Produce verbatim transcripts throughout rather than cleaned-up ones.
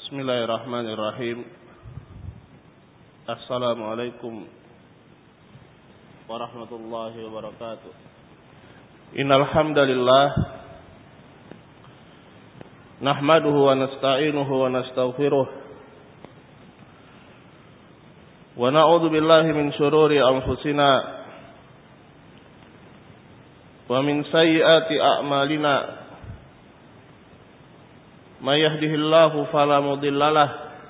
Bismillahirrahmanirrahim. Assalamualaikum warahmatullahi wabarakatuh. Innal hamdalillah nahmaduhu wa nasta'inuhu wa nastaghfiruh wa na'udzu billahi min shururi anfusina wa min sayyiati a'malina. May yahdihillahu fala mudhillalah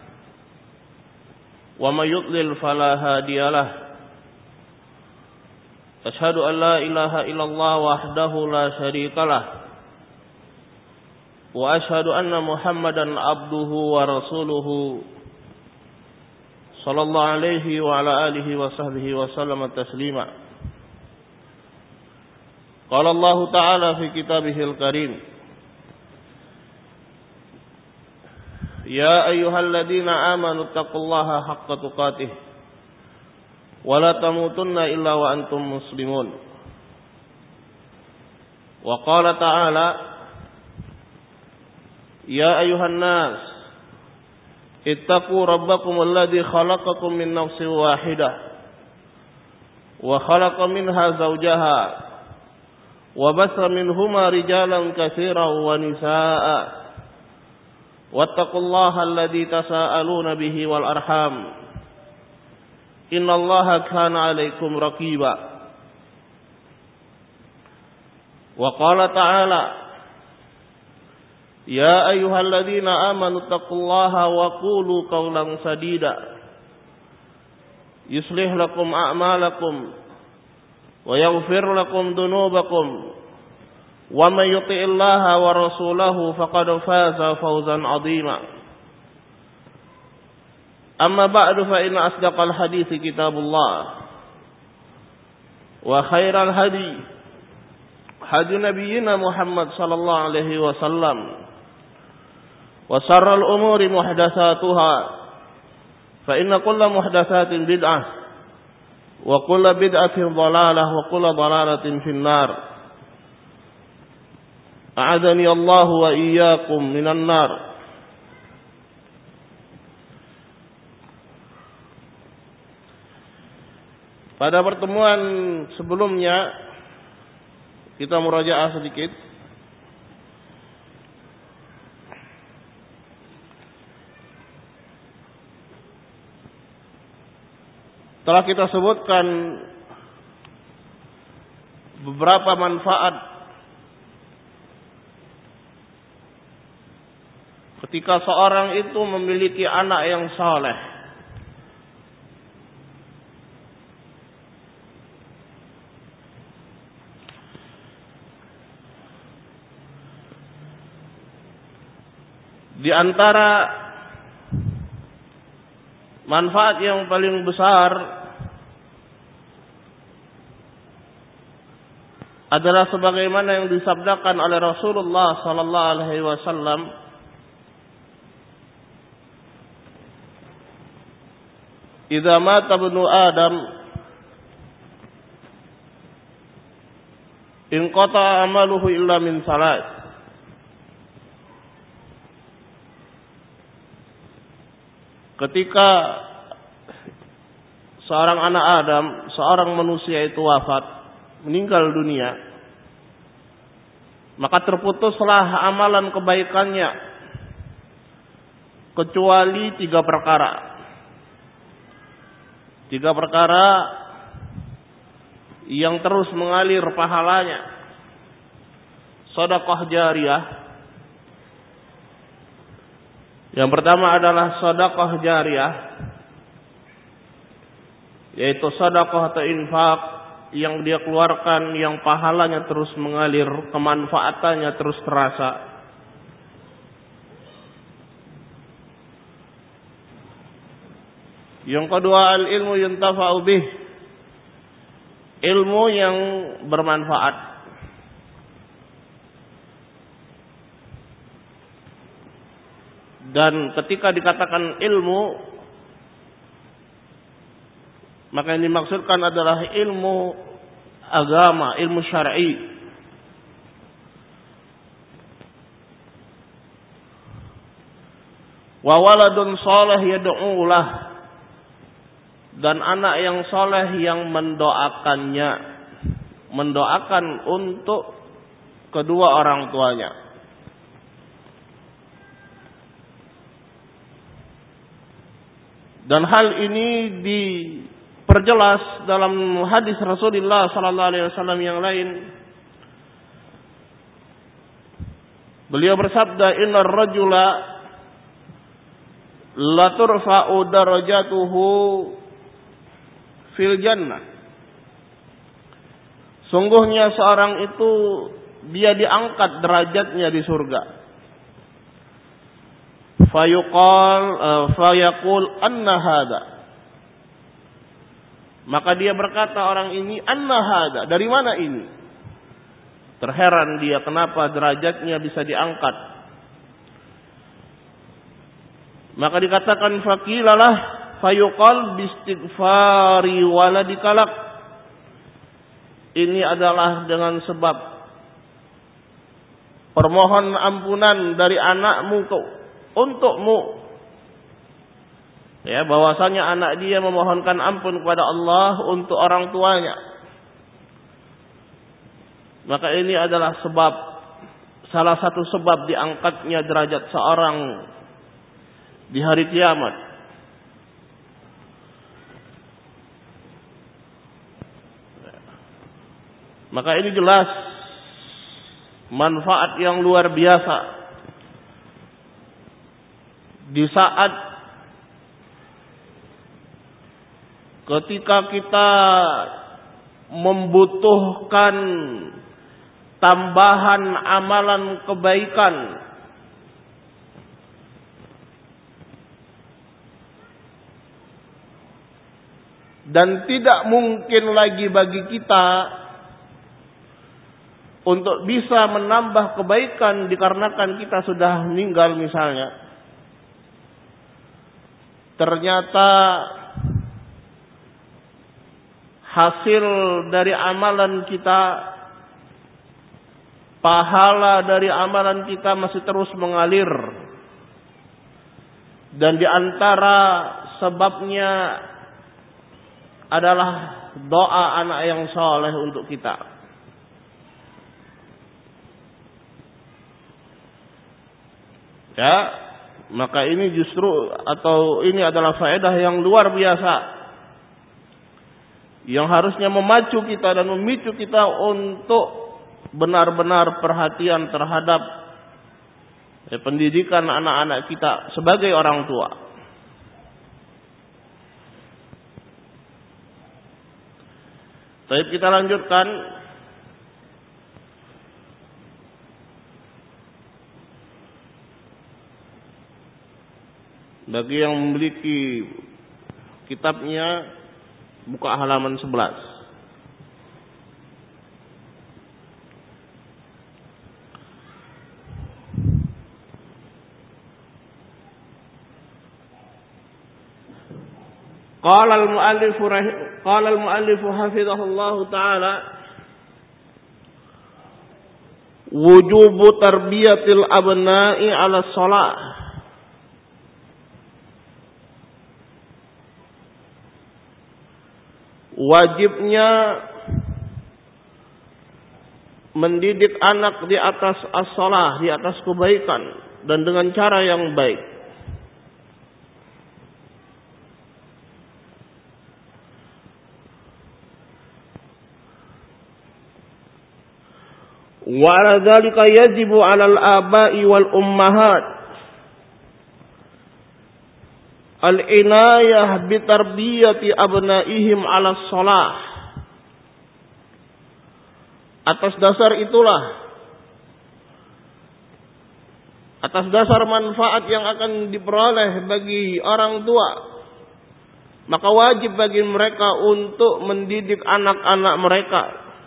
wa may yudlil fala hadiyalah. Asyhadu an la ilaha illallah wahdahu la syarikalah wa asyhadu anna Muhammadan abduhu wa rasuluhu sallallahu alaihi wa ala alihi wa sahbihi wa sallama taslima. Qala Allah ta'ala fi kitabihil karim, ya ayyuhalladzina amanu taqullaha haqqa tuqatih wa la tamutunna illa wa antum muslimun. Wa qala ta'ala, ya ayyuhan nas ittaqu rabbakum alladzi khalaqakum min nafsin wahidah wa khalaqa minha zawjaha wa bassa minhuma rijalan katsiran wa nisaa'a wattaqullaha alladzi tasaaluna bihi wal arham innallaha kana 'alaikum raqiba. Wa qala ta'ala, ya ayyuhalladzina amanu taqullaha wa qulu qawlan sadida yuslih lakum a'malakum wa yaghfir lakum dhunubakum wa may yuti'illaha wa rasulahu faqad faza fawzan 'azima. Amma ba'du, fa inna asdaqal hadithi kitabullah wa khairal hadi hadi nabiyyina Muhammad sallallahu alaihi wasallam wa syarrul umuri muhdatsatuha fa inna kulla muhdatsatin bid'ah wa kulla bid'atin dhalalah wa kulla dhalalatin finnar. A'adani Allah wa iyyakum minan nar. Pada pertemuan sebelumnya kita murajaah sedikit. Telah kita sebutkan beberapa manfaat ketika seorang itu memiliki anak yang saleh. Di antara manfaat yang paling besar adalah sebagaimana yang disabdakan oleh Rasulullah sallallahu alaihi wasallam, idza mata ibnu adam inqata amaluhu illa min salat. Ketika seorang anak Adam, seorang manusia itu wafat, meninggal dunia, maka terputuslah amalan kebaikannya kecuali tiga perkara. Tiga perkara yang terus mengalir pahalanya. Sedekah jariyah. Yang pertama adalah sedekah jariyah, yaitu sedekah atau infak yang dia keluarkan yang pahalanya terus mengalir, kemanfaatannya terus terasa. Yang kedua, al-ilmu yuntafa'u bih, ilmu yang bermanfaat. Dan ketika dikatakan ilmu, maka yang dimaksudkan adalah ilmu agama, ilmu syar'i. wa waladun shalih yad'u lah, dan anak yang soleh yang mendoakannya, mendoakan untuk kedua orang tuanya. Dan hal ini diperjelas dalam hadis Rasulullah sallallahu alaihi wasallam yang lain. Beliau bersabda, "Innar rajula la turfa'u darajatuhu fil jannah." Sungguhnya seorang itu dia diangkat derajatnya di surga. Fayuqal uh, fayaqul anna hada. Maka dia berkata orang ini, anna hada, dari mana ini? Terheran dia kenapa derajatnya bisa diangkat. Maka dikatakan faqilalah fayuqal bistighfari waladikalak. Ini adalah dengan sebab permohon ampunan dari anakmu untukmu. Ya, bahwasanya anak dia memohonkan ampun kepada Allah untuk orang tuanya. Maka ini adalah sebab, salah satu sebab diangkatnya derajat seorang di hari kiamat. Maka ini jelas manfaat yang luar biasa di saat ketika kita membutuhkan tambahan amalan kebaikan, dan tidak mungkin lagi bagi kita untuk bisa menambah kebaikan dikarenakan kita sudah meninggal misalnya. Ternyata hasil dari amalan kita, pahala dari amalan kita masih terus mengalir. Dan di antara sebabnya adalah doa anak yang soleh untuk kita. Ya, maka ini justru atau ini adalah faedah yang luar biasa yang harusnya memacu kita dan memicu kita untuk benar-benar perhatian terhadap ya, pendidikan anak-anak kita sebagai orang tua. Baik, kita lanjutkan. Bagi yang memiliki kitabnya, buka halaman sebelas. Qala al-muallif qala al-muallif hafizahullahu ta'ala wujubu tarbiyatil abna'i 'ala shalah. Wajibnya mendidik anak di atas as-shalah, di atas kebaikan dan dengan cara yang baik. Wa 'ala dzalika yajibu 'alal aba'i wal ummahat al-inayah bitarbiyati abnaihim 'ala shalah. Atas dasar itulah, atas dasar manfaat yang akan diperoleh bagi orang tua, maka wajib bagi mereka untuk mendidik anak-anak mereka.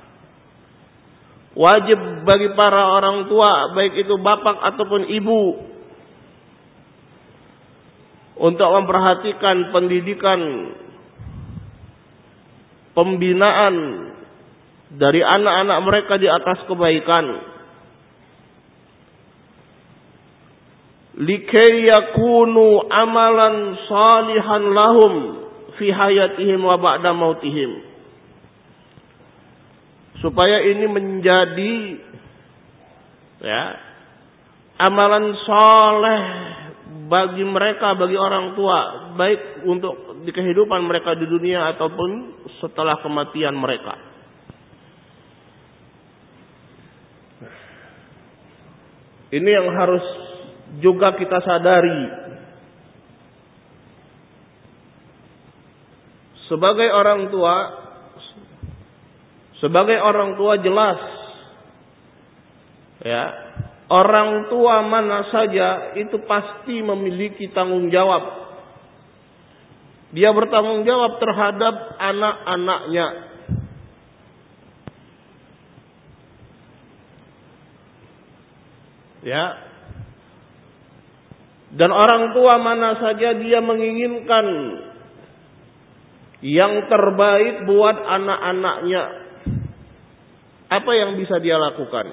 Wajib bagi para orang tua, baik itu bapak ataupun ibu, untuk memperhatikan pendidikan, pembinaan dari anak-anak mereka di atas kebaikan. likay yakunu amalan salihan lahum fi hayatihim wa ba'da mautihim, supaya ini menjadi ya amalan saleh bagi mereka, bagi orang tua, baik untuk di kehidupan mereka di dunia ataupun setelah kematian mereka. Ini yang harus juga kita sadari. Sebagai orang tua, sebagai orang tua jelas ya, orang tua mana saja itu pasti memiliki tanggung jawab. Dia bertanggung jawab terhadap anak-anaknya. Ya. Dan orang tua mana saja dia menginginkan yang terbaik buat anak-anaknya. Apa yang bisa dia lakukan?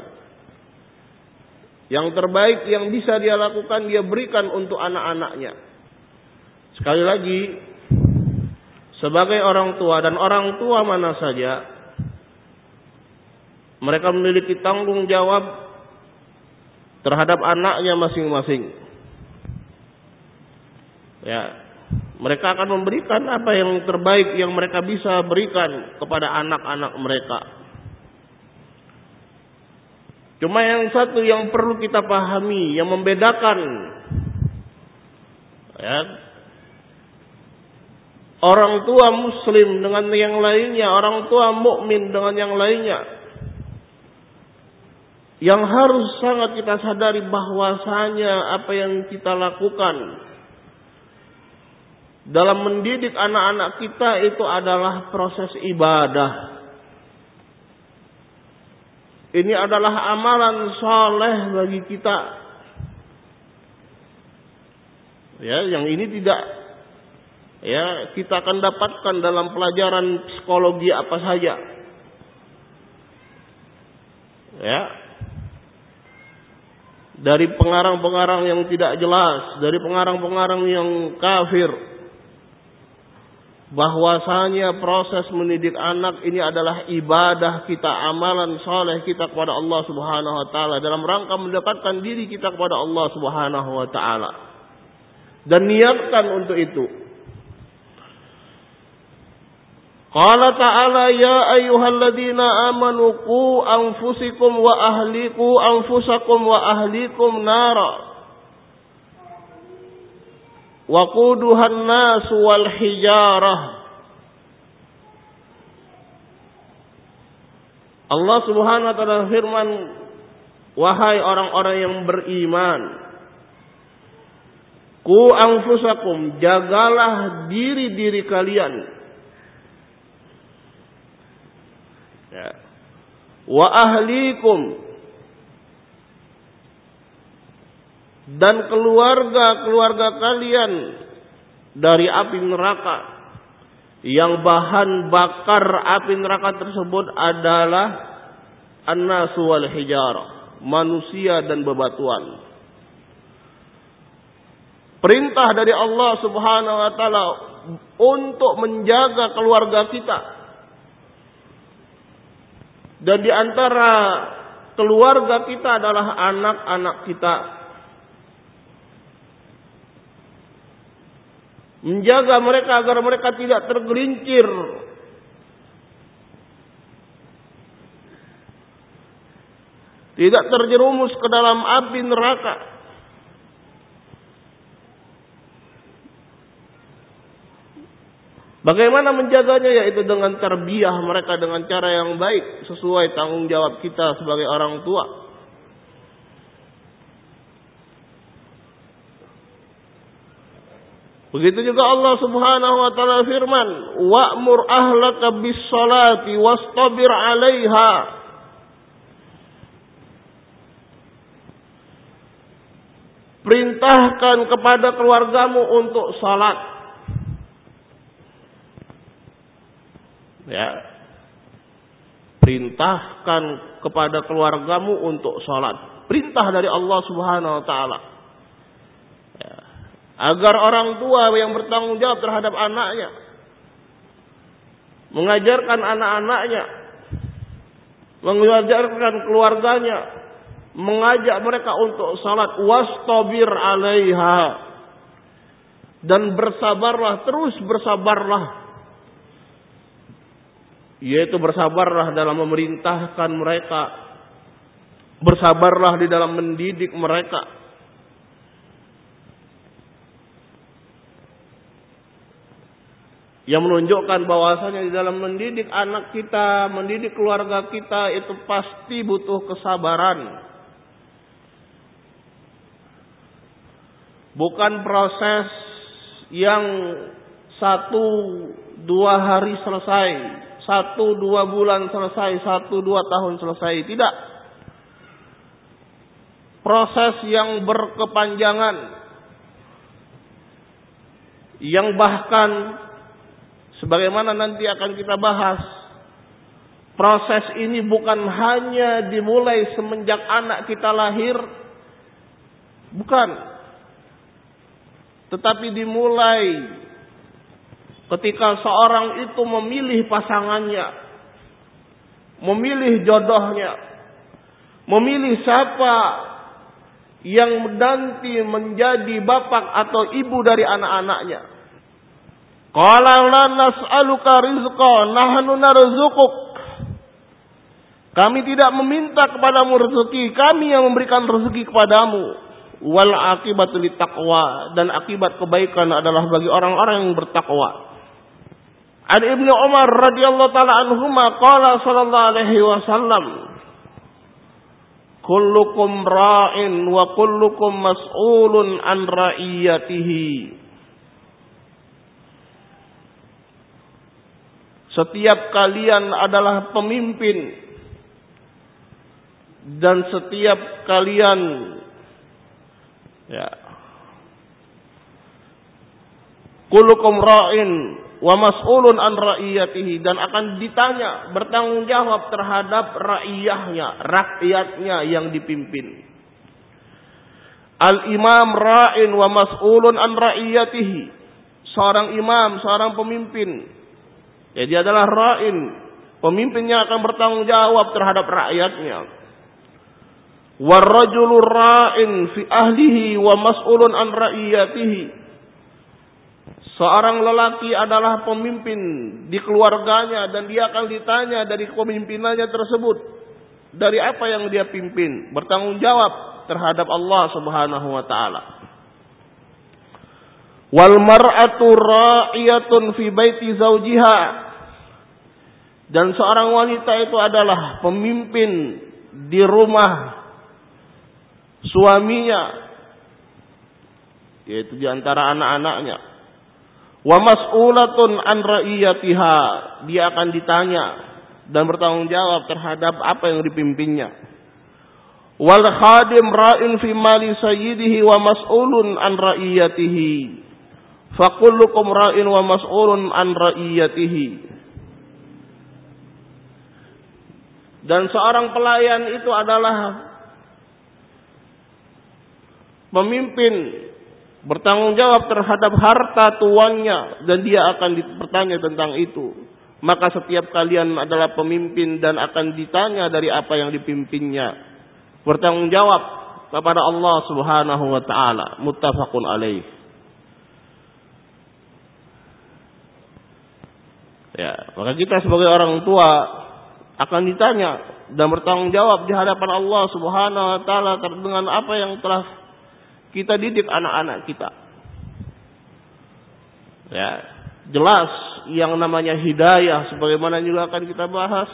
Yang terbaik yang bisa dia lakukan dia berikan untuk anak-anaknya. Sekali lagi, sebagai orang tua dan orang tua mana saja, mereka memiliki tanggung jawab terhadap anaknya masing-masing. Ya, mereka akan memberikan apa yang terbaik yang mereka bisa berikan kepada anak-anak mereka. Cuma yang satu yang perlu kita pahami, yang membedakan ya, orang tua muslim dengan yang lainnya, orang tua mukmin dengan yang lainnya, yang harus sangat kita sadari bahwasanya apa yang kita lakukan dalam mendidik anak-anak kita itu adalah proses ibadah. Ini adalah amalan saleh bagi kita. Ya, yang ini tidak ya kita akan dapatkan dalam pelajaran psikologi apa saja. Ya. Dari pengarang-pengarang yang tidak jelas, dari pengarang-pengarang yang kafir. Bahwasanya proses mendidik anak ini adalah ibadah kita, amalan saleh kita kepada Allah Subhanahu wa taala dalam rangka mendekatkan diri kita kepada Allah Subhanahu wa taala. Dan niatkan untuk itu. Qala ta'ala ya ayyuhalladzina amanu qu anfusikum wa ahliku anfusakum wa ahlikum nara waquduhan nas wal hijarah. Allah Subhanahu wa taala firman, wahai orang-orang yang beriman, qu anfusakum, jagalah diri-diri kalian, ya, wa ahlikum, dan keluarga-keluarga kalian dari api neraka, yang bahan bakar api neraka tersebut adalah an-nasu wal hijarah, manusia dan bebatuan. Perintah dari Allah Subhanahu wa taala untuk menjaga keluarga kita. Dan di antara keluarga kita adalah anak-anak kita. Menjaga mereka agar mereka tidak tergelincir tidak terjerumus ke dalam api neraka. Bagaimana menjaganya? Yaitu dengan tarbiyah mereka dengan cara yang baik, sesuai tanggung jawab kita sebagai orang tua. Begitu juga Allah Subhanahu wa taala firman, wa'mur ahlaka bis-shalati wastabir 'alaiha. Perintahkan kepada keluargamu untuk salat. Ya. Perintahkan kepada keluargamu untuk salat. Perintah dari Allah Subhanahu wa taala. agar orang tua yang bertanggung jawab terhadap anaknya mengajarkan anak-anaknya, mengajarkan keluarganya, mengajak mereka untuk salat, wastabir 'alaiha, dan bersabarlah, terus bersabarlah, yaitu bersabarlah dalam memerintahkan mereka, bersabarlah di dalam mendidik mereka. Yang menunjukkan bahwasanya di dalam mendidik anak kita, mendidik keluarga kita itu pasti butuh kesabaran. Bukan proses yang satu dua hari selesai, satu dua bulan selesai, satu dua tahun selesai. Tidak. Proses yang berkepanjangan, yang bahkan sebagaimana nanti akan kita bahas, proses ini bukan hanya dimulai semenjak anak kita lahir, bukan, tetapi dimulai ketika seorang itu memilih pasangannya, memilih jodohnya, memilih siapa yang nanti menjadi bapak atau ibu dari anak-anaknya. Qala la nas'aluka rizqa, nahnu narzuquk. Kami tidak meminta kepadamu rezeki, kami yang memberikan rezeki kepadamu. Wal aqibatu littaqwa, dan akibat kebaikan adalah bagi orang-orang yang bertakwa. An Ibnu Umar radhiyallahu taala anhuma qala sallallahu alaihi wasallam, kullukum ra'in wa kullukum mas'ulun an ra'iyatihi. Setiap kalian adalah pemimpin, dan setiap kalian ya kullukum ra'in wa mas'ulun an ra'iyatihi, dan akan ditanya, bertanggung jawab terhadap ra'iyahnya, rakyatnya yang dipimpin. Al-imam ra'in wa mas'ulun an ra'iyatihi. Seorang imam, seorang pemimpin, ya, dia adalah ra'in, pemimpinnya akan bertanggung jawab terhadap rakyatnya. Warrajulu ra'in fi ahlihi wa mas'ulun an ra'iyatihi. Seorang lelaki adalah pemimpin di keluarganya, dan dia akan ditanya dari kepemimpinannya tersebut, dari apa yang dia pimpin, bertanggung jawab terhadap Allah Subhanahu wa taala. Wal mar'atu ra'iyatun fi baiti zawjiha. Dan seorang wanita itu adalah pemimpin di rumah suaminya, yaitu di antara anak-anaknya. Wa mas'ulatun an ra'iyatiha, dia akan ditanya dan bertanggung jawab terhadap apa yang dipimpinnya. Wal khadim ra'in fi mali sayyidihi wa mas'ulun an ra'iyatihi. Fa kullukum ra'in wa mas'ulun an ra'iyatihi. Dan seorang pelayan itu adalah pemimpin, bertanggung jawab terhadap harta tuannya, dan dia akan bertanya tentang itu. Maka setiap kalian adalah pemimpin dan akan ditanya dari apa yang dipimpinnya. Bertanggung jawab kepada Allah Subhanahu wa taala. Muttafaqun alaih. Ya, maka kita sebagai orang tua akan ditanya dan bertanggung jawab di hadapan Allah Subhanahu wa taala dengan apa yang telah kita didik anak-anak kita. Ya, jelas yang namanya hidayah sebagaimana juga akan kita bahas.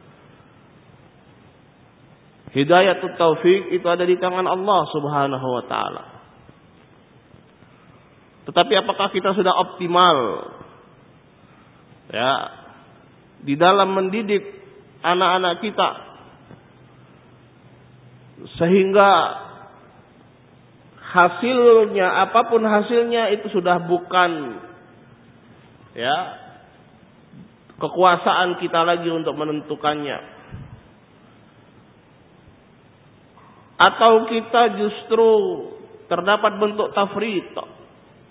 Hidayatut taufik itu ada di tangan Allah Subhanahu wa taala. Tetapi apakah kita sudah optimal ya di dalam mendidik anak-anak kita sehingga hasilnya, apapun hasilnya, itu sudah bukan ya kekuasaan kita lagi untuk menentukannya, atau kita justru terdapat bentuk tafrit,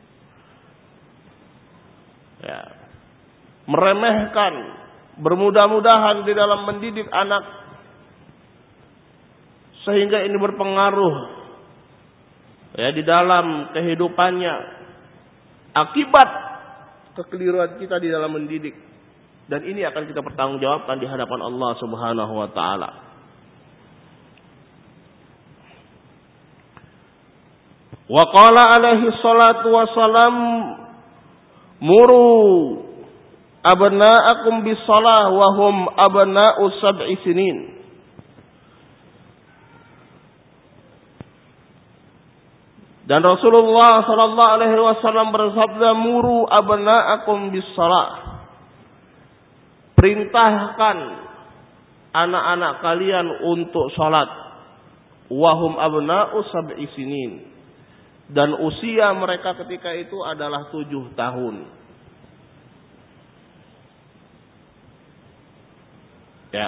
Ya. Meremehkan, bermudah-mudahan di dalam mendidik anak sehingga ini berpengaruh ya di dalam kehidupannya akibat kekeliruan kita di dalam mendidik, dan ini akan kita pertanggungjawabkan di hadapan Allah Subhanahu wa taala. Wa qala alaihi salatu wassalam muru abna'akum bis-shalah wa hum abna'u sab'i sinin. Dan Rasulullah sallallahu alaihi wasallam bersabda, muru abna'akum bis-shalah. Perintahkan anak-anak kalian untuk salat. Wa hum abna'u sab'i sinin. Dan usia mereka ketika itu adalah tujuh tahun. Ya.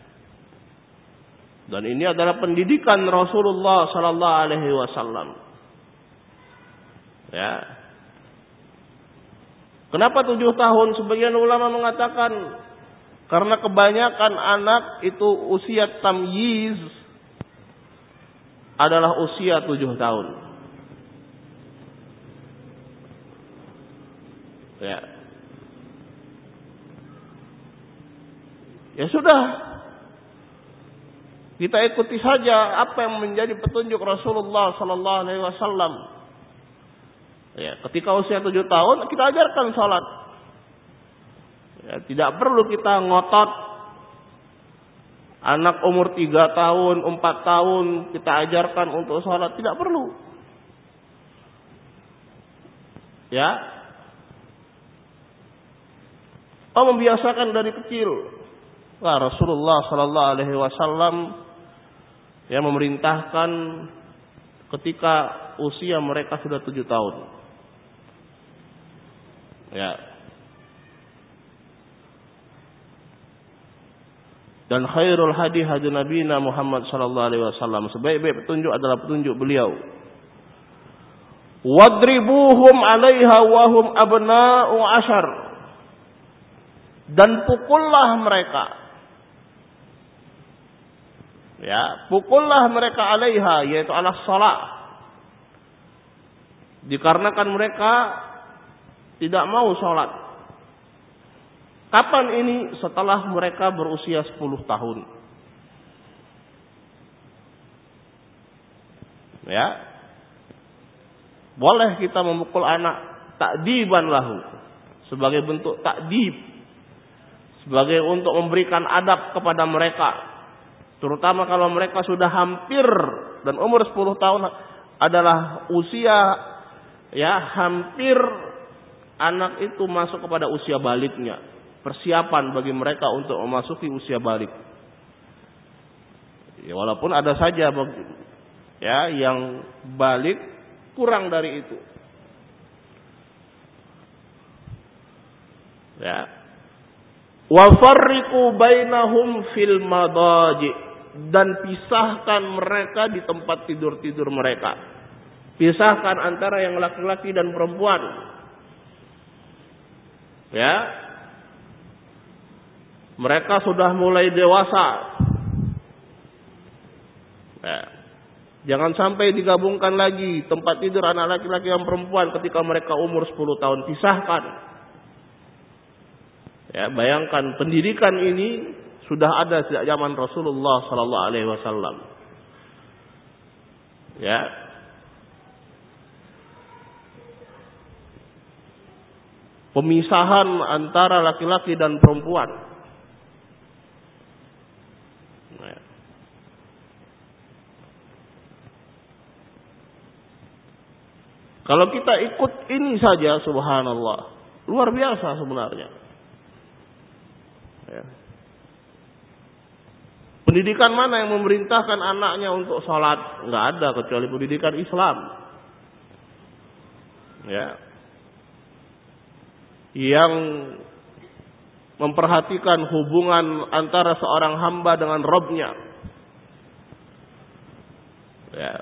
Dan ini adalah pendidikan Rasulullah sallallahu alaihi wasallam. Ya. Kenapa tujuh tahun? Sebagian ulama mengatakan karena kebanyakan anak itu usia tamyiz adalah usia tujuh tahun. Ya. Ya sudah. Kita ikuti saja apa yang menjadi petunjuk Rasulullah sallallahu alaihi wasallam. Ya, ketika usia tujuh tahun kita ajarkan salat. Ya, tidak perlu kita ngotot. Anak umur tiga tahun, empat tahun kita ajarkan untuk salat, tidak perlu. Ya. Oh, membiasakan dari kecil. Wah, Rasulullah sallallahu alaihi wasallam yang memerintahkan ketika usia mereka sudah tujuh tahun. Ya. Dan khairul hadi hadi nabiyina Muhammad sallallahu alaihi wasallam. Sebaik-baik petunjuk adalah petunjuk beliau. Wadribuhum 'alaiha wa hum abna'u ashar. Dan pukullah mereka. Ya, pukullah mereka 'alaiha, yaitu ala shalah. Dikarenakan mereka tidak mau salat. Kapan ini? Setelah mereka berusia sepuluh tahun. Ya. Boleh kita memukul anak ta'diban lahu, sebagai bentuk ta'dib, sebagai untuk memberikan adab kepada mereka. Terutama kalau mereka sudah hampir, dan umur sepuluh tahun adalah usia ya hampir anak itu masuk kepada usia baliknya. Persiapan bagi mereka untuk memasuki usia balik. Ya, walaupun ada saja ya yang balik kurang dari itu. Ya. Wa farriqu bainahum fil madaji, dan pisahkan mereka di tempat tidur-tidur mereka. Pisahkan antara yang laki-laki dan perempuan. Ya. Mereka sudah mulai dewasa. Ya. Jangan sampai digabungkan lagi tempat tidur anak laki-laki dan perempuan ketika mereka umur sepuluh tahun. Pisahkan. Ya, bayangkan pendidikan ini sudah ada sejak zaman Rasulullah sallallahu alaihi wasallam. Ya. Pemisahan antara laki-laki dan perempuan. Kalau kita ikut ini saja, subhanallah, luar biasa sebenarnya. Ya. Pendidikan mana yang memerintahkan anaknya untuk sholat? Nggak ada kecuali pendidikan Islam. Ya. Yang memperhatikan hubungan antara seorang hamba dengan Rabb-nya. Ya.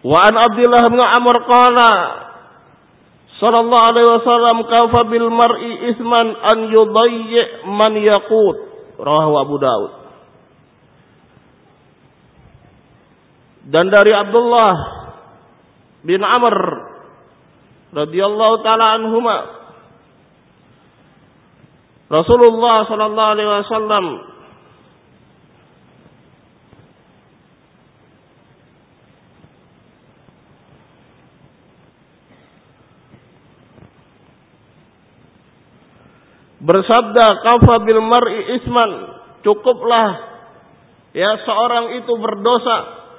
Wa an Abdullah bin Amr qala sallallahu alaihi wasallam kafa bil mar'i isman an yudayyi man yaqut, rawahu Abu Daud. Dan dari Abdullah bin Amr radhiyallahu taala anhuma, Rasulullah sallallahu alaihi wasallam bersabda, kafa bil mar'i isman, cukuplah ya seorang itu berdosa,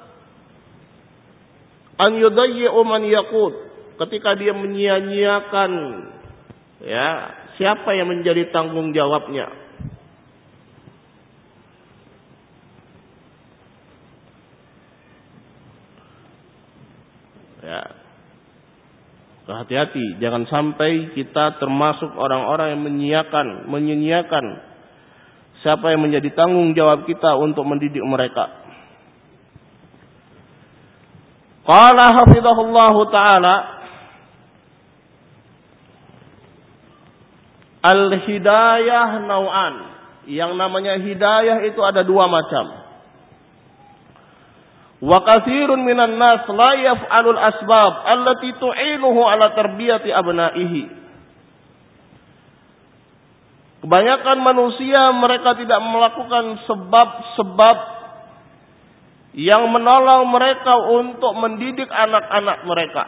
an yudayyi'u man yaqut, ketika dia menyia-nyiakan ya siapa yang menjadi tanggung jawabnya. Ya. Hati-hati, jangan sampai kita termasuk orang-orang yang menyiakan, menyia-nyiakan siapa yang menjadi tanggung jawab kita untuk mendidik mereka. Qala hafizahullahu ta'ala, al-hidayah nau'an. Yang namanya hidayah itu ada dua macam. Wa katsirun minan nas la yaf'alul asbab allati tu'inuhu ala tarbiyati abna'ihi. Kebanyakan manusia mereka tidak melakukan sebab-sebab yang menolong mereka untuk mendidik anak-anak mereka.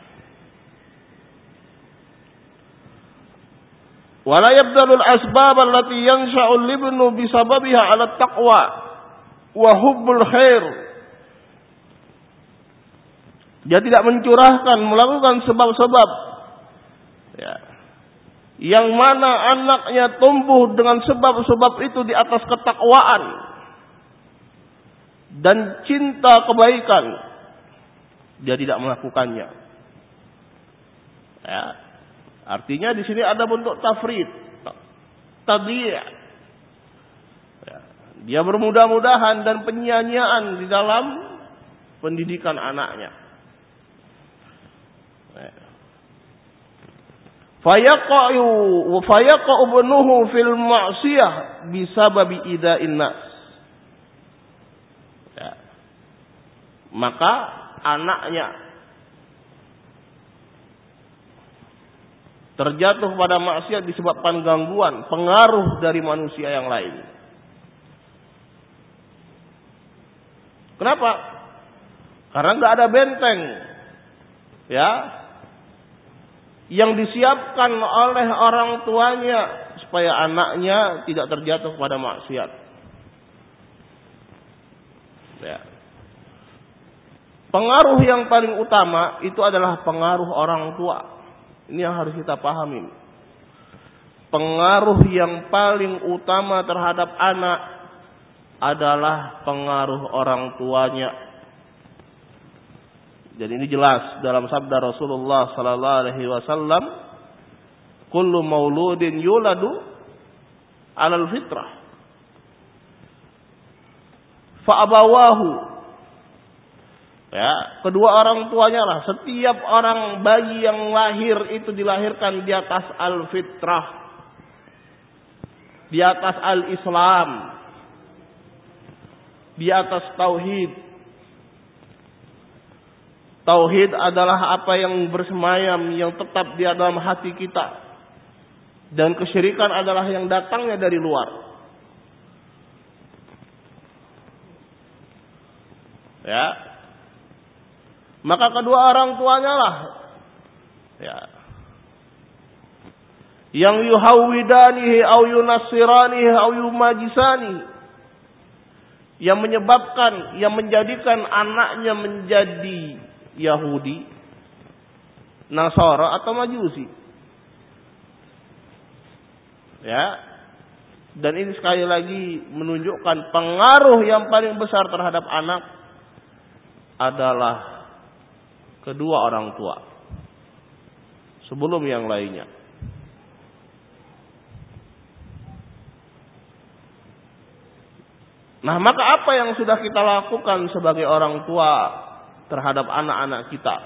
Wala yabdalul asbab allati yansha'ul ibnu bisababiha ala taqwa wa hubbul khair. Dia tidak mencurahkan, melakukan sebab-sebab ya, yang mana anaknya tumbuh dengan sebab-sebab itu di atas ketakwaan dan cinta kebaikan. Dia tidak melakukannya. Ya. Artinya di sini ada bentuk tafrid, tadhi'. Ya. Dia bermudah-mudahan dan penyia-nyiaan di dalam pendidikan anaknya. Fayaqa'u wa fayaqa'u ibnuhu fil ma'siyah bisababi ida'in nas. Ya. Maka anaknya terjatuh pada maksiat disebabkan gangguan, pengaruh dari manusia yang lain. Kenapa? Karena nggak ada benteng, ya, yang disiapkan oleh orang tuanya supaya anaknya tidak terjatuh pada maksiat. Ya. Pengaruh yang paling utama itu adalah pengaruh orang tua. Ini yang harus kita pahami. Pengaruh yang paling utama terhadap anak adalah pengaruh orang tuanya. Jadi ini jelas dalam sabda Rasulullah sallallahu alaihi wasallam, kullu mauludin yuladu 'alal fitrah fa abawahu. Ya, kedua orang tuanya lah, setiap orang bayi yang lahir itu dilahirkan di atas al-fitrah, di atas al-Islam, di atas tauhid. Tauhid adalah apa yang bersemayam, yang tetap di dalam hati kita. Dan kesyirikan adalah yang datangnya dari luar. Ya. Maka kedua orang tuanya lah, ya, yang yuhawwidanihi au yunassiranihi au yumajisani, yang menyebabkan, yang menjadikan anaknya menjadi Yahudi, Nasara atau Majusi. Ya. Dan ini sekali lagi menunjukkan pengaruh yang paling besar terhadap anak adalah kedua orang tua sebelum yang lainnya. Nah, maka apa yang sudah kita lakukan sebagai orang tua terhadap anak-anak kita.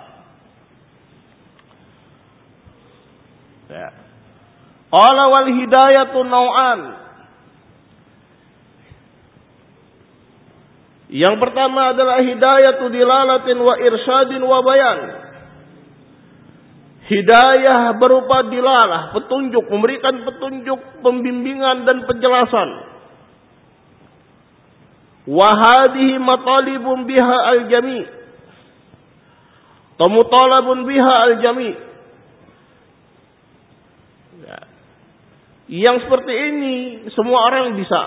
Ya. Qala wal hidayatu naw'an. Yang pertama adalah hidayatu dilalatin wa irsyadin wa bayan. Hidayah berupa dilalah, petunjuk, memberikan petunjuk, pembimbingan dan penjelasan. Wa hadhihi matalibun biha al-jami'. Tamutalabun biha al-jami'. Ya. Yang seperti ini semua orang bisa.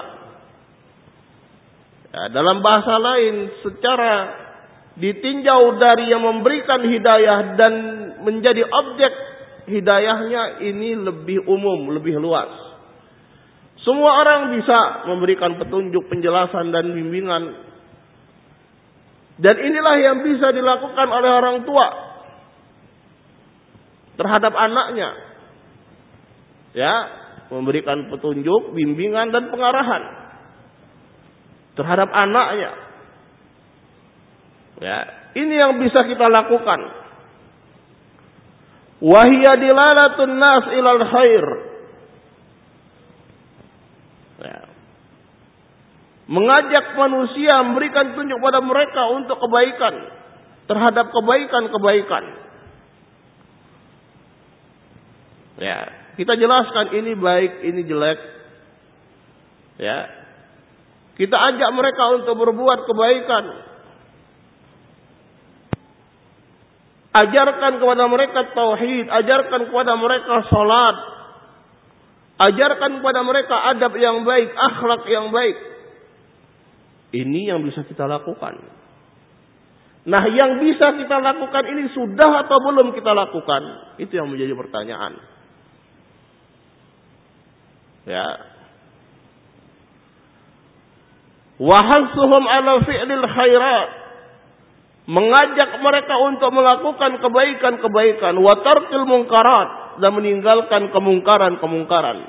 Ya, dalam bahasa lain, secara ditinjau dari yang memberikan hidayah dan menjadi objek hidayahnya ini lebih umum, lebih luas. Semua orang bisa memberikan petunjuk, penjelasan dan bimbingan. Dan inilah yang bisa dilakukan oleh orang tua terhadap anaknya. Ya, memberikan petunjuk, bimbingan dan pengarahan terhadap anaknya. Ya, ini yang bisa kita lakukan. Wahia dilalatun nas ilal khair. Ya. Mengajak manusia, memberikan tunjuk pada mereka untuk kebaikan, terhadap kebaikan-kebaikan. Ya, kita jelaskan ini baik, ini jelek. Ya. Kita ajak mereka untuk berbuat kebaikan. Ajarkan kepada mereka tauhid, ajarkan kepada mereka salat, ajarkan kepada mereka adab yang baik, akhlak yang baik. Ini yang bisa kita lakukan. Nah, yang bisa kita lakukan ini sudah atau belum kita lakukan? Itu yang menjadi pertanyaan. Ya. Wa hassuhum ala fi'lil khairat. Mengajak mereka untuk melakukan kebaikan-kebaikan, wa tarkil munkarat, dan meninggalkan kemungkaran-kemungkaran.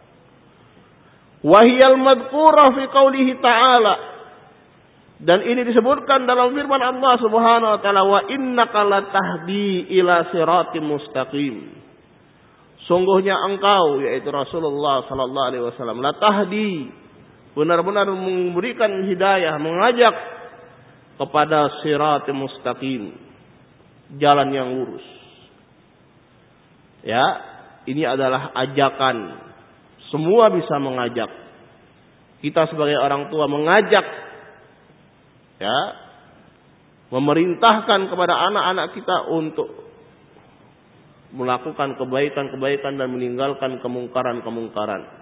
Wa hiyal madhkura fi qoulihi ta'ala, dan ini disebutkan dalam firman Allah Subhanahu wa taala, wa innaka latahdi ila siratim mustaqim. Sungguhnya engkau, yaitu Rasulullah sallallahu alaihi wasallam, latahdi, benar-benar memberikan hidayah, mengajak kepada siratim mustaqim, jalan yang lurus. Ya, ini adalah ajakan. Semua bisa mengajak. Kita sebagai orang tua mengajak, ya, memerintahkan kepada anak-anak kita untuk melakukan kebaikan-kebaikan dan meninggalkan kemungkaran-kemungkaran.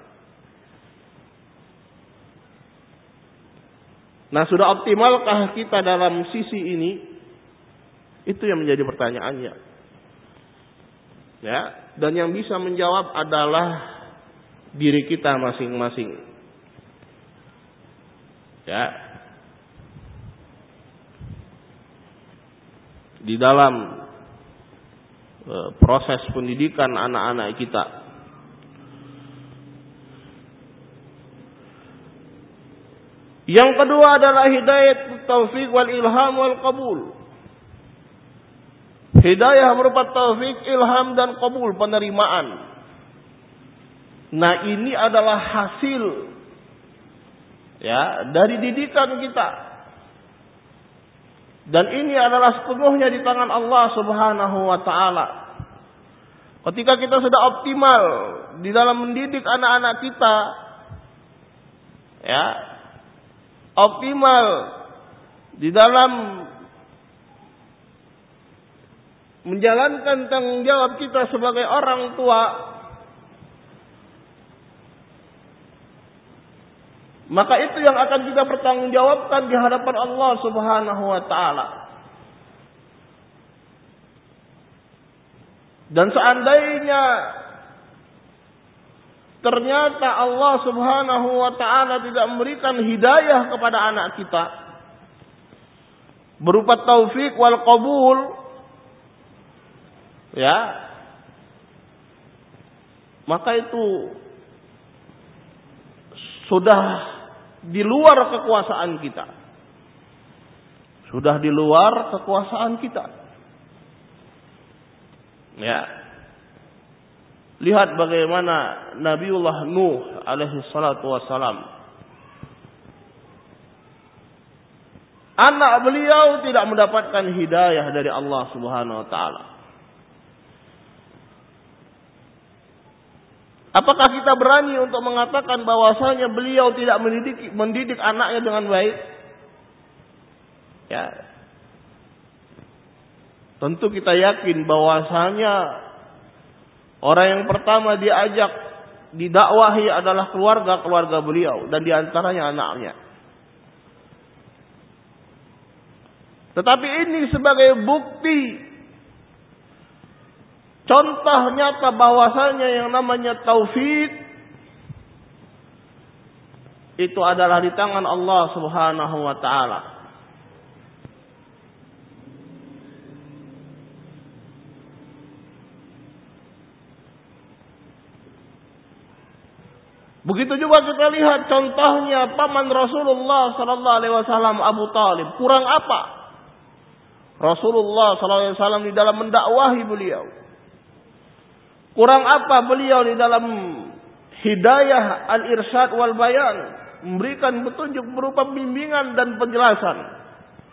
Nah, sudah optimalkah kita dalam sisi ini? Itu yang menjadi pertanyaannya. Ya, dan yang bisa menjawab adalah diri kita masing-masing. Ya. Di dalam uh, proses pendidikan anak-anak kita. Yang kedua adalah hidayah taufik wal ilham wal qabul. Hidayah berupa taufik, ilham dan qabul, penerimaan. Nah, ini adalah hasil, ya, dari didikan kita. Dan ini adalah sepenuhnya di tangan Allah Subhanahu wa taala. Ketika kita sudah optimal di dalam mendidik anak-anak kita, ya, optimal di dalam menjalankan tanggung jawab kita sebagai orang tua, maka itu yang akan kita pertanggungjawabkan di hadapan Allah Subhanahu wa taala. Dan seandainya ternyata Allah Subhanahu wa taala tidak memberikan hidayah kepada anak kita berupa taufik wal qabul, ya, maka itu sudah di luar kekuasaan kita. sudah di luar kekuasaan kita. Ya. Lihat bagaimana Nabiullah Nuh alaihi salatu wassalam. Anak beliau tidak mendapatkan hidayah dari Allah Subhanahu wa taala. Apakah kita berani untuk mengatakan bahwasanya beliau tidak mendidik mendidik anaknya dengan baik? Ya. Tentu kita yakin bahwasanya orang yang pertama diajak didakwahi adalah keluarga-keluarga beliau dan diantaranya anaknya. Tetapi ini sebagai bukti, contoh nyata bahwasanya yang namanya taufik itu adalah di tangan Allah Subhanahu wa taala. Begitu juga kita lihat contohnya paman Rasulullah sallallahu alaihi wasallam Abu Talib. Kurang apa Rasulullah sallallahu alaihi wasallam di dalam mendakwahi beliau? Kurang apa beliau di dalam hidayah al-irsyad wal bayan, memberikan petunjuk berupa bimbingan dan penjelasan.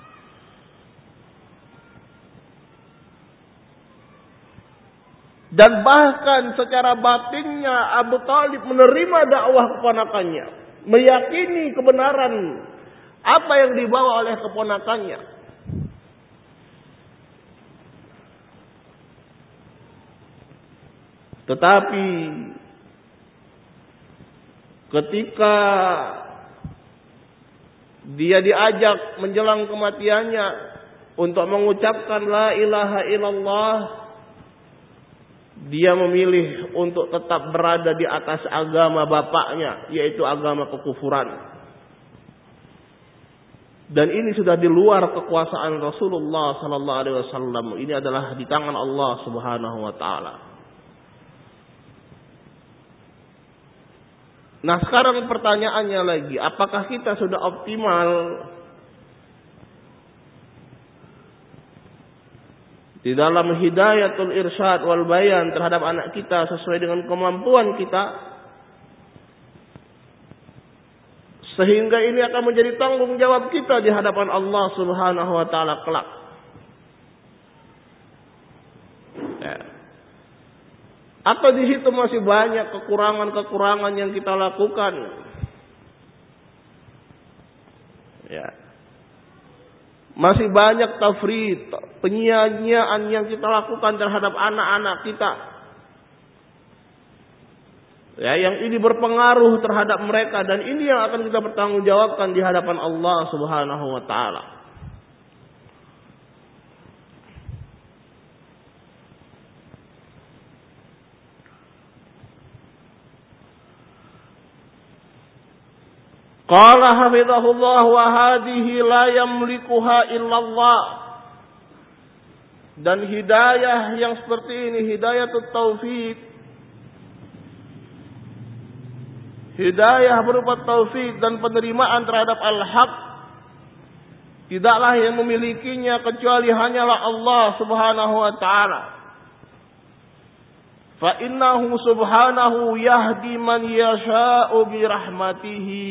Dan bahkan secara batinnya Abu Talib menerima dakwah keponakannya, meyakini kebenaran apa yang dibawa oleh keponakannya. Tetapi ketika dia diajak menjelang kematiannya untuk mengucapkan la ilaha illallah, dia memilih untuk tetap berada di atas agama bapaknya, yaitu agama kekufuran. Dan ini sudah di luar kekuasaan Rasulullah sallallahu alaihi wasallam. Ini adalah di tangan Allah Subhanahu wa taala. Nah, sekarang pertanyaannya lagi, apakah kita sudah optimal di dalam hidayatul irsyad wal bayan terhadap anak kita sesuai dengan kemampuan kita, sehingga ini akan menjadi tanggung jawab kita di hadapan Allah Subhanahu wa taala kelak. Ya. Atau di situ masih banyak kekurangan-kekurangan yang kita lakukan. Ya. Masih banyak tafrid, penyia-nyiaan yang kita lakukan terhadap anak-anak kita. Ya, yang ini berpengaruh terhadap mereka dan ini yang akan kita bertanggungjawabkan di hadapan Allah Subhanahu wa taala. Qala hafizahullah wa hadhihi la yamlikuha illallah. Dan hidayah yang seperti ini, hidayatut taufik, hidayah berupa taufik dan penerimaan terhadap al-haq, tidaklah yang memilikinya kecuali hanyalah Allah Subhanahu wa taala. Fa innahu subhanahu yahdi man yasha'u bi rahmatihi.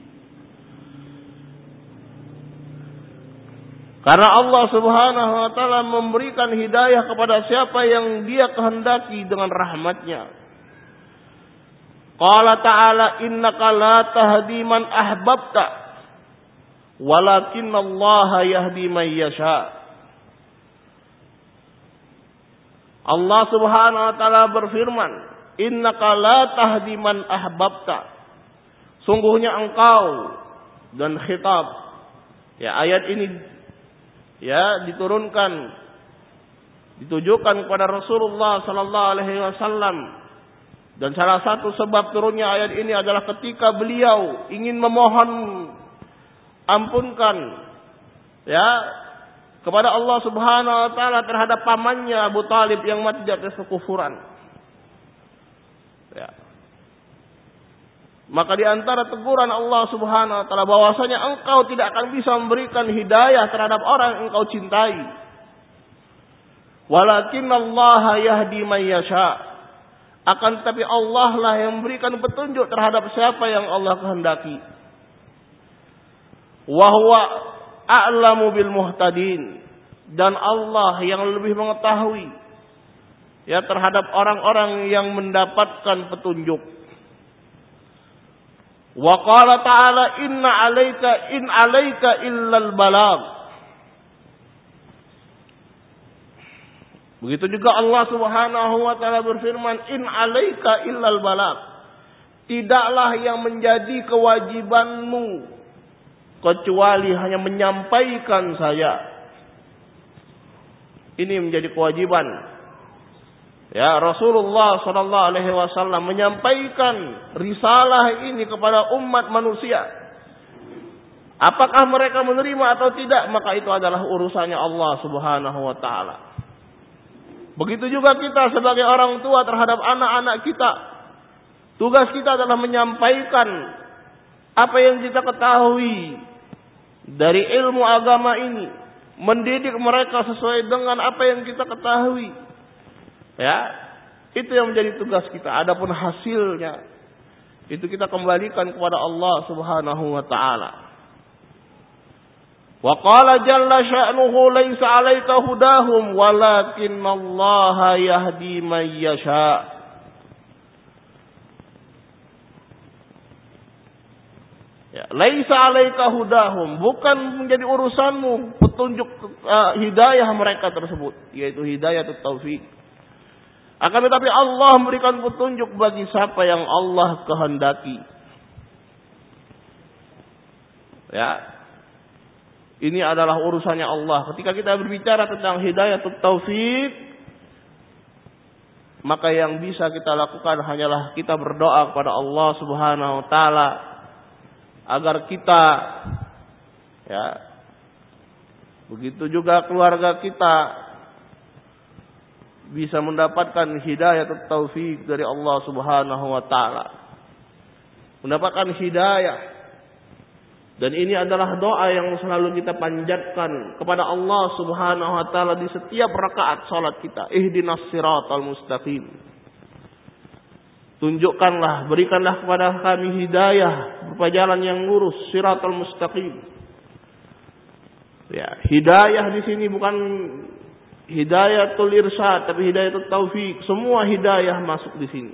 Karena Allah Subhanahu wa taala memberikan hidayah kepada siapa yang Dia kehendaki dengan rahmatnya. Qala ta'ala innaka la tahdi man ahbabta walakinallaha yahdi man yasha'. Allah Subhanahu wa taala berfirman, innaka la tahdi man ahbabta. Sungguhnya engkau, dan khitab. Ya, ayat ini ya diturunkan, ditujukan kepada Rasulullah sallallahu alaihi wasallam. Dan salah satu sebab turunnya ayat ini adalah ketika beliau ingin memohon ampunkan ya kepada Allah Subhanahu wa taala terhadap pamannya Abu Talib yang mati di atas kekufuran. Ya. Maka di antara teguran Allah Subhanahu wa taala bahwasanya engkau tidak akan bisa memberikan hidayah terhadap orang yang engkau cintai. Walakinallaha yahdi man yasha. Akan tetapi Allah lah yang memberikan petunjuk terhadap siapa yang Allah kehendaki. Wa huwa a'lamu bil muhtadin. Dan Allah yang lebih mengetahui ya terhadap orang-orang yang mendapatkan petunjuk. Wa qala ta'ala inna 'alaika in 'alaika illal balagh. Begitu juga Allah Subhanahu wa taala berfirman, in 'alaika illal balagh. Tidaklah yang menjadi kewajibanmu kecuali hanya menyampaikan saja. Ini menjadi kewajiban. Ya, Rasulullah sallallahu alaihi wasallam menyampaikan risalah ini kepada umat manusia. Apakah mereka menerima atau tidak, maka itu adalah urusannya Allah Subhanahu wa taala. Begitu juga kita sebagai orang tua terhadap anak-anak kita. Tugas kita adalah menyampaikan apa yang kita ketahui dari ilmu agama ini, mendidik mereka sesuai dengan apa yang kita ketahui. Ya, itu yang menjadi tugas kita. Adapun hasilnya itu kita kembalikan kepada Allah Subhanahu wa taala. Wa qala jalla sya'nuhu laisa 'alaika hudahum walakinallaha yahdi man yasha. Ya, laisa 'alaika hudahum, bukan menjadi urusanmu petunjuk uh, hidayah mereka tersebut, yaitu hidayatut taufik. Akan tetapi Allah memberikan petunjuk bagi siapa yang Allah kehendaki. Ya. Ini adalah urusannya Allah. Ketika kita berbicara tentang hidayatut taufik, maka yang bisa kita lakukan hanyalah kita berdoa kepada Allah Subhanahu wa taala agar kita ya begitu juga keluarga kita bisa mendapatkan hidayatut taufik dari Allah Subhanahu wa taala. Mendapatkan hidayah. Dan ini adalah doa yang selalu kita panjatkan kepada Allah Subhanahu wa taala di setiap rakaat salat kita. Ihdinas siratal mustaqim. Tunjukkanlah, berikanlah kepada kami hidayah berupa jalan yang lurus, siratal mustaqim. Ya, hidayah di sini bukan hidayatul irsyad, tapi hidayatul taufik. Semua hidayah masuk di sini.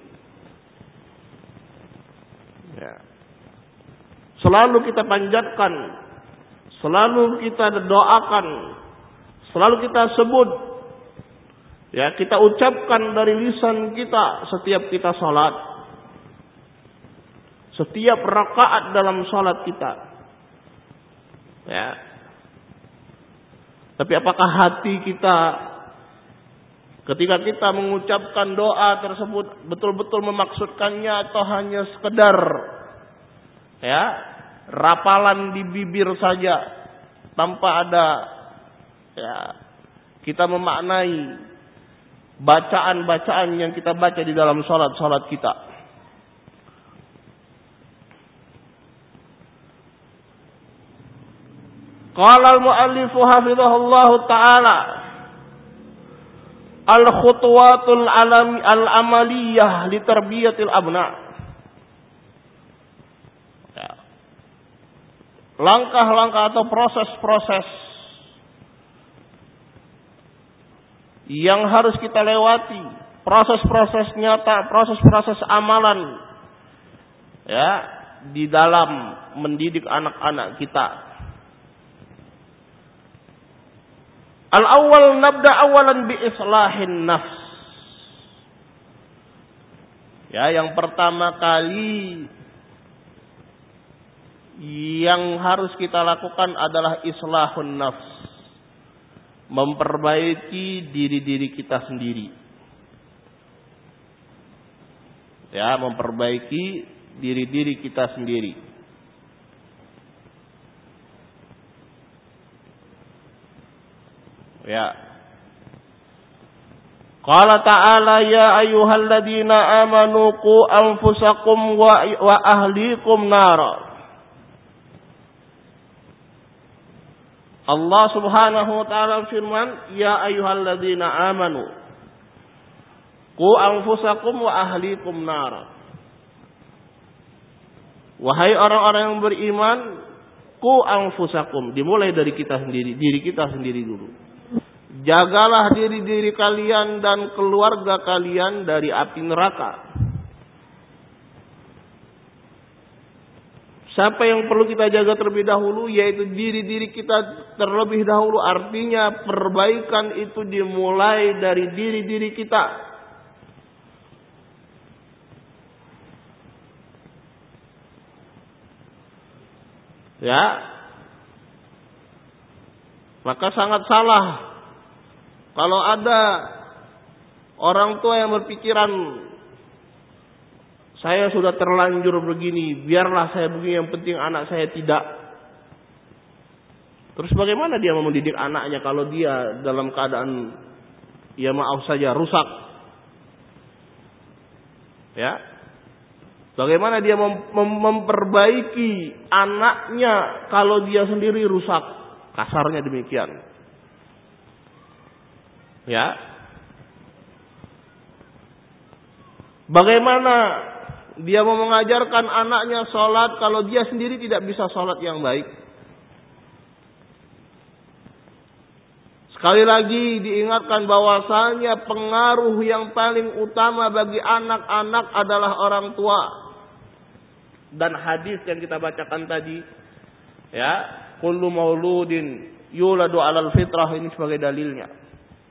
Ya. Selalu kita panjatkan, selalu kita doakan, selalu kita sebut, ya kita ucapkan dari lisan kita setiap kita salat, setiap rakaat dalam salat kita. Ya. Tapi apakah hati kita ketika kita mengucapkan doa tersebut betul-betul memaksudkannya atau hanya sekedar ya rapalan di bibir saja tanpa ada ya kita memaknai bacaan-bacaan yang kita baca di dalam salat-salat kita. Qala al-muallif hafizahullah taala al-khutuwatul alami al-amaliyah li tarbiyatil abna. Langkah-langkah atau proses-proses yang harus kita lewati, proses-proses nyata, proses-proses amalan ya di dalam mendidik anak-anak kita. Al-awwal nabda awalan bi islahin nafs. Ya, yang pertama kali yang harus kita lakukan adalah islahun nafs. Memperbaiki diri-diri kita sendiri. Ya, memperbaiki diri-diri kita sendiri. Ya. Qala ta'ala ya ayyuhalladzina amanu qu anfusakum wa, wa ahlikum nara. Allah Subhanahu wa taala firman, ya ayyuhalladzina amanu qu anfusakum wa ahlikum nara. Wahai orang-orang yang beriman, qu anfusakum, dimulai dari kita sendiri, diri kita sendiri dulu. Jagalah diri-diri kalian dan keluarga kalian dari api neraka. Siapa yang perlu kita jaga terlebih dahulu? Yaitu diri-diri kita terlebih dahulu. Artinya perbaikan itu dimulai dari diri-diri kita. Ya. Maka sangat salah kalau ada orang tua yang berpikiran, saya sudah terlanjur begini, biarlah saya begini, yang penting anak saya tidak. Terus bagaimana dia mau mendidik anaknya kalau dia dalam keadaan, ya maaf saja, rusak? Ya, bagaimana dia mem- mem- memperbaiki anaknya kalau dia sendiri rusak? Kasarnya demikian. Ya, bagaimana dia mau mengajarkan anaknya sholat kalau dia sendiri tidak bisa sholat yang baik? Sekali lagi diingatkan bahwasanya pengaruh yang paling utama bagi anak-anak adalah orang tua. Dan hadis yang kita bacakan tadi, ya, kullu mauludin yuladu alal fitrah, ini sebagai dalilnya.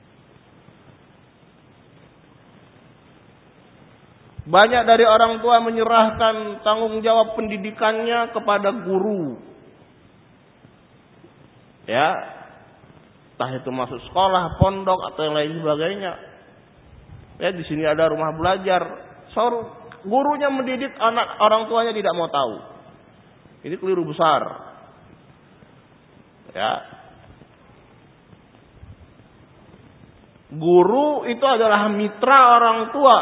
Banyak dari orang tua menyerahkan tanggung jawab pendidikannya kepada guru. Ya, entah itu masuk sekolah, pondok atau yang lain sebagainya. Ya, di sini ada rumah belajar. So, gurunya mendidik, anak orang tuanya tidak mau tahu. Ini keliru besar. Ya. Guru itu adalah mitra orang tua.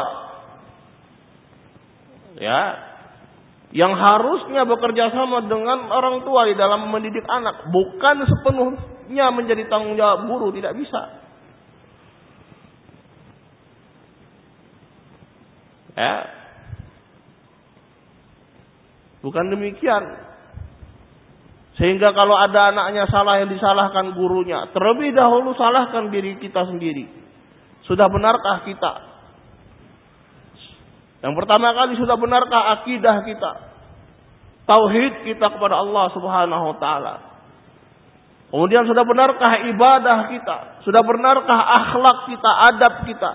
Ya, yang harusnya bekerja sama dengan orang tua di dalam mendidik anak, bukan sepenuhnya menjadi tanggung jawab guru, tidak bisa. Ya, bukan demikian. Sehingga kalau ada anaknya salah, yang disalahkan gurunya, terlebih dahulu salahkan diri kita sendiri. Sudah benarkah kita? Yang pertama kali, sudah benarkah akidah kita, tauhid kita kepada Allah Subhanahu wa taala? Kemudian sudah benarkah ibadah kita? Sudah benarkah akhlak kita, adab kita?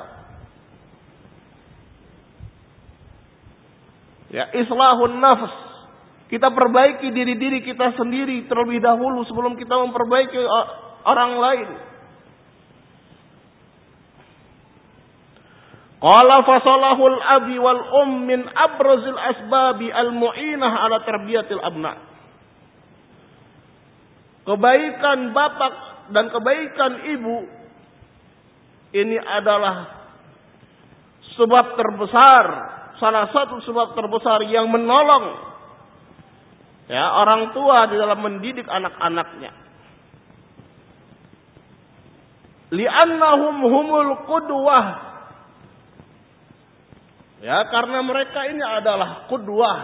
Ya, islahun nafs. Kita perbaiki diri-diri kita sendiri terlebih dahulu sebelum kita memperbaiki orang lain. Qala fasalahul abi wal um min abrazil asbabi al-mu'inah ala tarbiyatil abna. Kebaikan bapak dan kebaikan ibu ini adalah sebab terbesar, salah satu sebab terbesar yang menolong ya orang tua di dalam mendidik anak-anaknya. Li'annahum humul qudwah. Ya, karena mereka ini adalah qudwah.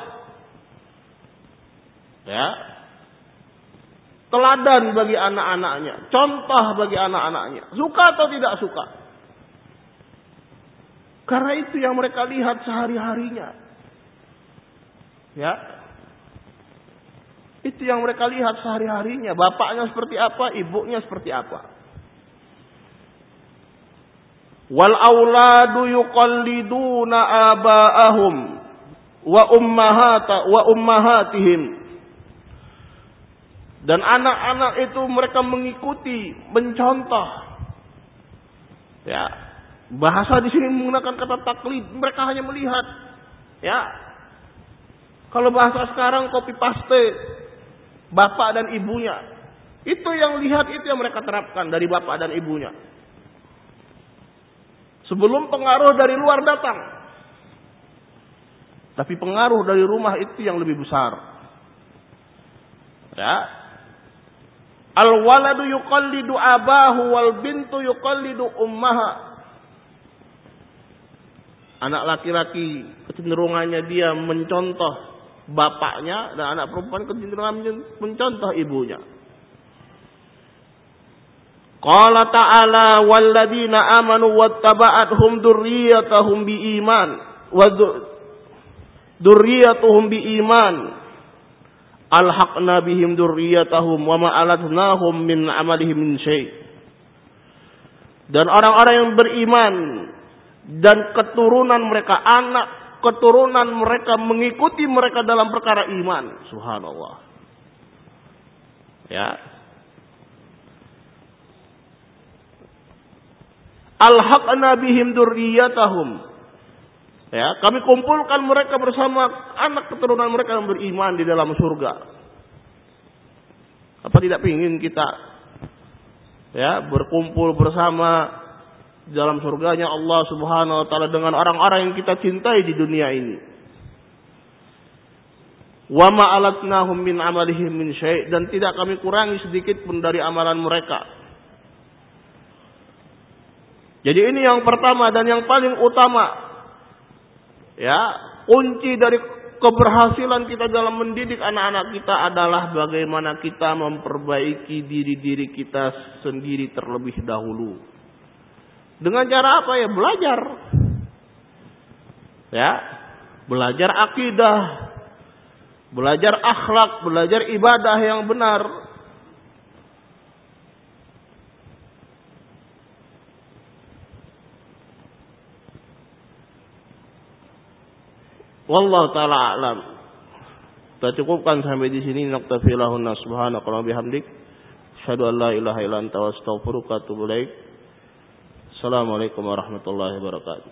Ya. Teladan bagi anak-anaknya, contoh bagi anak-anaknya. Suka atau tidak suka? Karena itu yang mereka lihat sehari-harinya. Ya. Itu yang mereka lihat sehari-harinya. Bapaknya seperti apa, ibunya seperti apa. Wal auladu yuqalliduna aba'ahum wa ummahata wa ummahatihim. Dan anak-anak itu mereka mengikuti, mencontoh. Ya. Bahasa di sini menggunakan kata taklid, mereka hanya melihat. Ya. Kalau bahasa sekarang copy paste bapak dan ibunya. Itu yang lihat, itu yang mereka terapkan dari bapak dan ibunya. sebelum pengaruh dari luar datang. Tapi pengaruh dari rumah itu yang lebih besar. Ya. Al-waladu yuqallidu abahu wal bintu yuqallidu ummaha. Anak laki-laki kecenderungannya dia mencontoh bapaknya, dan anak perempuan kecenderungannya mencontoh ibunya. Qala ta'ala walladzina amanu wattaba'athum dzurriyyatuhum biiman wa dzurriyyatuhum biiman alhaqna bihim dzurriyyatahum wa ma alatnahum min amalihim min syai'. Dan orang-orang yang beriman dan keturunan mereka, anak keturunan mereka mengikuti mereka dalam perkara iman. Subhanallah. Ya. Alhaqna bihim dzurriyyatahum. Ya, kami kumpulkan mereka bersama anak keturunan mereka yang beriman di dalam surga. Apa tidak ingin kita ya berkumpul bersama dalam surganya Allah Subhanahu wa taala dengan orang-orang yang kita cintai di dunia ini. Wa ma alatnahum min amalihim min syai', dan tidak kami kurangi sedikit pun dari amalan mereka. Jadi ini yang pertama dan yang paling utama. Ya, kunci dari keberhasilan kita dalam mendidik anak-anak kita adalah bagaimana kita memperbaiki diri-diri kita sendiri terlebih dahulu. Dengan cara apa ya? Belajar. Ya, belajar akidah, belajar akhlak, belajar ibadah yang benar. Wallahu taala a'lam. Kita cukupkan sampai di sini. Naktafi lahunna subhanaka wa bihamdik. Asyhadu an la ilaha illa anta wa astaghfiruka wa atubu ilaik. Assalamualaikum warahmatullahi wabarakatuh.